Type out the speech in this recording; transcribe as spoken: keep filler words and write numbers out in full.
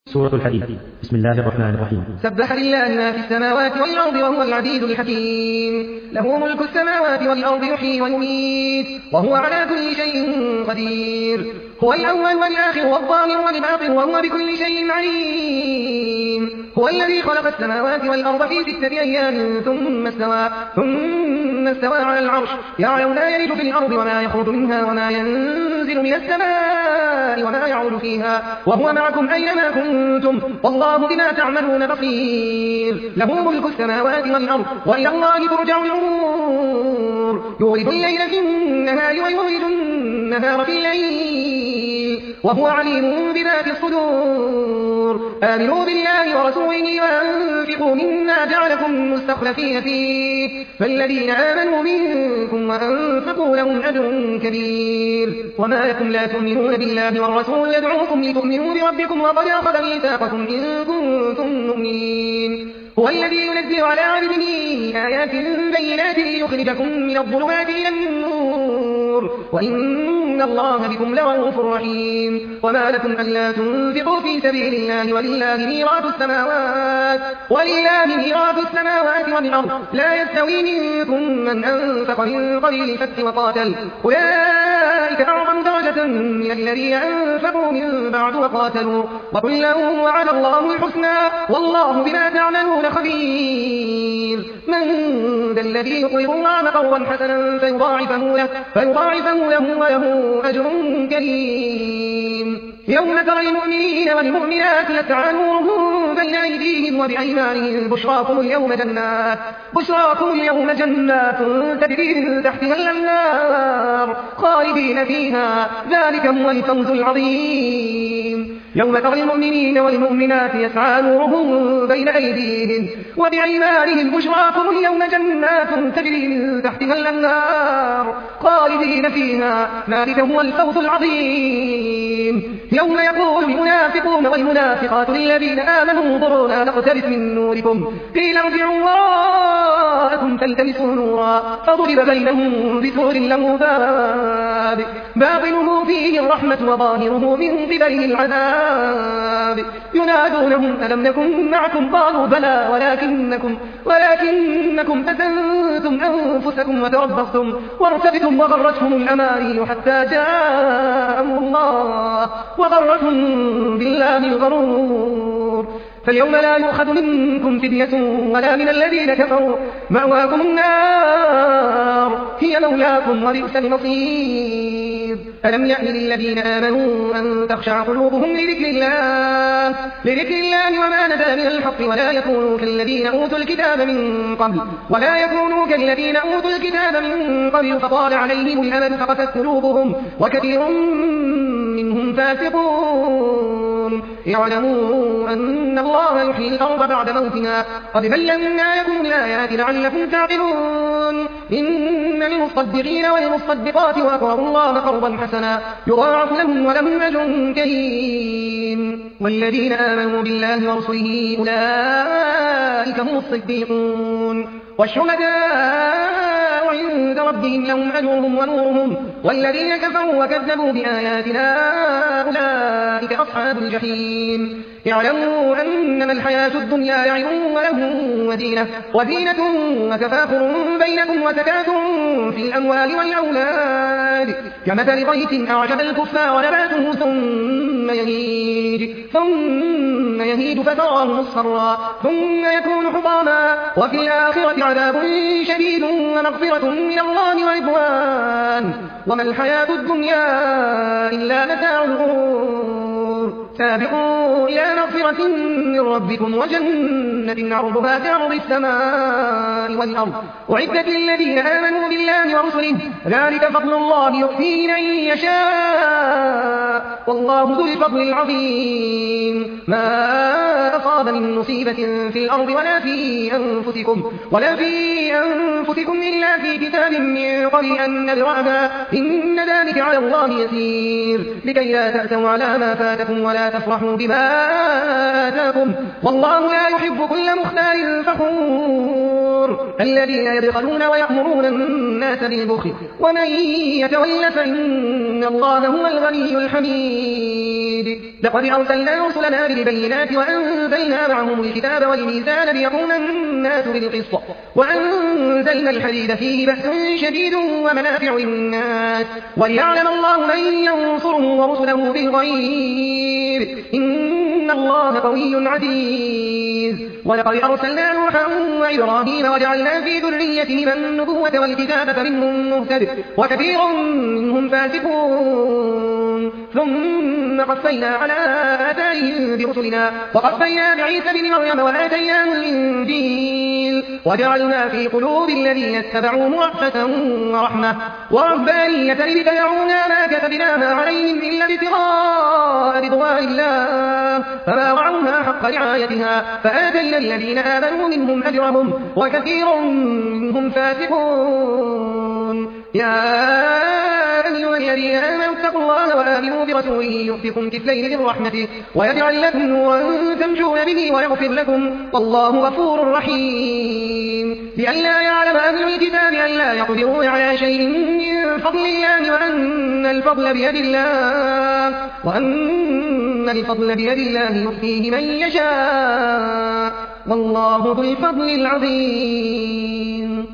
سورة الحديد. بسم الله الرحمن الرحيم. سبح لله ما في السماوات والأرض وهو العزيز الحكيم. له ملك السماوات والأرض يحيي ويميت وهو على كل شيء قدير. هو الأول والآخر والظاهر والباطن وهو بكل شيء عليم. هو الذي خلق السماوات والأرض في ستة أيام ثم استوى ثم استوى على العرش يعلم ما يلج في الأرض وما يخرج منها وما ينزل من السماء وما يعرج فيها وهو معكم أينما كنتم والله بما تعملون بصير. له ملك السماوات والأرض وإلى الله ترجع الأمور. يولد الليل في النهار ويولد النهار في الليل وهو عليم بذات الصدور. آمنوا بالله ورسوله وأنفقوا مما جعلكم مستخلفين فيه فالذين آمنوا منكم وأنفقوا لهم أجر كبير. وما لكم لا تؤمنون بالله والرسول يدعوكم لتؤمنوا بربكم وقد أخذ ميثاقكم إن كنتم مؤمنين. هو الذي ينزل على عبده آيات بينات ليخرجكم من الظلمات إلى النور وإن الله بكم لرءوف رحيم. وما لكم ألا تنفقوا في سبيل الله ولله ميراث السماوات ولله ميراث السماوات والأرض لا يستوي منكم من أنفق من قبل الفتح وقاتل أولئك أعظم درجة من الذين أنفقوا من بعد وقاتلوا وكلا وعد الله الحسنى والله بما تعملون خبير. من ذا الذي يقرض الله قرضا حسنا فيضاعفه له, فيضاعفه له وله أجر كريم. يوم ترى المؤمنين والمؤمنات يسعى نورهم بين أيديهم وبأيمانهم بشراكم اليوم جنات بشراكم اليوم جنات تجري من تحتها الأنهار خالدين فيها ذلك هو الفوز العظيم. يوم ترى المؤمنين والمؤمنات يسعى نورهم بين أيديهم وبأيمانهم بشراكم اليوم جنات تجري من تحتها الأنهار خالدين فيها ذلك هو الفوز العظيم. يوم يقول المنافقون والمنافقات للذين آمنوا انظرونا نقتبس من نوركم قيل ارجعوا وراءكم فالتمسوا نورا فضرب بينهم بسور له باب باطنه فيه الرحمة وظاهره من قبله العذاب ينادونهم ألم نكن معكم قالوا بلى ولكنكم ولكنكم فتنتم أنفسكم وتربصتم وارتبتم وغرتهم الأماني حتى جاء أمر الله وغرتهم بالله الغرور. فاليوم لا يؤخذ منكم فدية ولا من الذين كفروا مأواكم النار هي مولاكم وبئس المصير. ألم يأن للذين آمنوا أن تخشع قلوبهم لذكر الله لذكر الله وما نزل من الحق ولا يكونوا كالذين أوتوا الكتاب من قبل ولا يكونوا كالذين أوتوا الكتاب من قبل فطال عليهم الأمد فقست قلوبهم وكثير منهم فاسقون. يعلموا أن الله يحيي الأرض بعد موتها قد بينا لكم الآيات لعلكم تعقلون. إن المصدقين والمصدقات وأقرضوا الله قرضا حسنا يضاعف لهم ولهم أجر كريم. والذين آمنوا بالله ورسله أولئك هم الصديقون والشهداء عند ربهم لهم أجرهم ونورهم والذين كفروا وكذبوا بآياتنا أولئك أصحاب الجحيم. يعلموا أنما الحياة الدنيا لعب وله وزينة وزينة وتفاخر بينكم وتكاثر في الأموال والأولاد كمثل غيث أعجب الكفار نباته ثم يهيج ثم يهيج فتراه مصفرا ثم يكون حطاما وفي الآخرة عذاب شديد ومغفرة من الله ورضوان وما الحياة الدنيا إلا متاع الغرور. سابقوا إلى مغفرة من ربكم وجنة عرضها كعرض السماء والأرض أعدت للذين آمنوا بالله ورسله ذلك فضل الله يؤتيه من يشاء والله ذو الفضل العظيم. ما أصاب من مصيبة في الأرض ولا في أنفسكم ولا في أنفسكم إلا في كتاب من قبل أن نبرأها إن ذلك على الله يسير لكي لا تأسوا على ما فاتكم ولا تفرحوا بما آتاكم والله لا يحب كل مختال فخور. القبور الذين يبخلون ويأمرون الناس بالبخل ومن يتول فإن الله هو الغني الحميد. لقد أرسلنا رسلنا بالبينات وأنزلنا معهم الكتاب والميزان ليقوم الناس بالقسط وأنزلنا الحديد فيه بأس شديد ومنافع للناس وليعلم الله من ينصره ورسله بالغيب إن الله قوي عزيز. ولقد أرسلنا نوحا وإبراهيم وجعلنا في ذريتهما النبوة والكتاب فمنهم مهتد وكثير منهم فاسقون ثم قفينا على آثارهم برسلنا وقفينا بعيسى بن مريم وآتيناه الإنجيل وجعلنا في قلوب الذين اتبعوه رأفة ورحمة ورهبانية ابتدعونا ما كتبناها عليهم إلا ابتغاء رضوان الله فما رعوها حق رعايتها فآتينا الذين آمنوا منهم أجرهم وكثير منهم فاسقون. يا أيها الذين آمنوا اتقوا الله وآمنوا برسوله يؤتكم كفلين من رحمته ويجعل لكم نورا تمشون به ويغفر لكم والله غفور رحيم. لئلا يعلم أهل الكتاب أن لا يقدرون على شيء من فضل الله وأن الفضل بيد الله وأن الفضل بيد الله يؤتيه من يشاء والله ذو الفضل العظيم.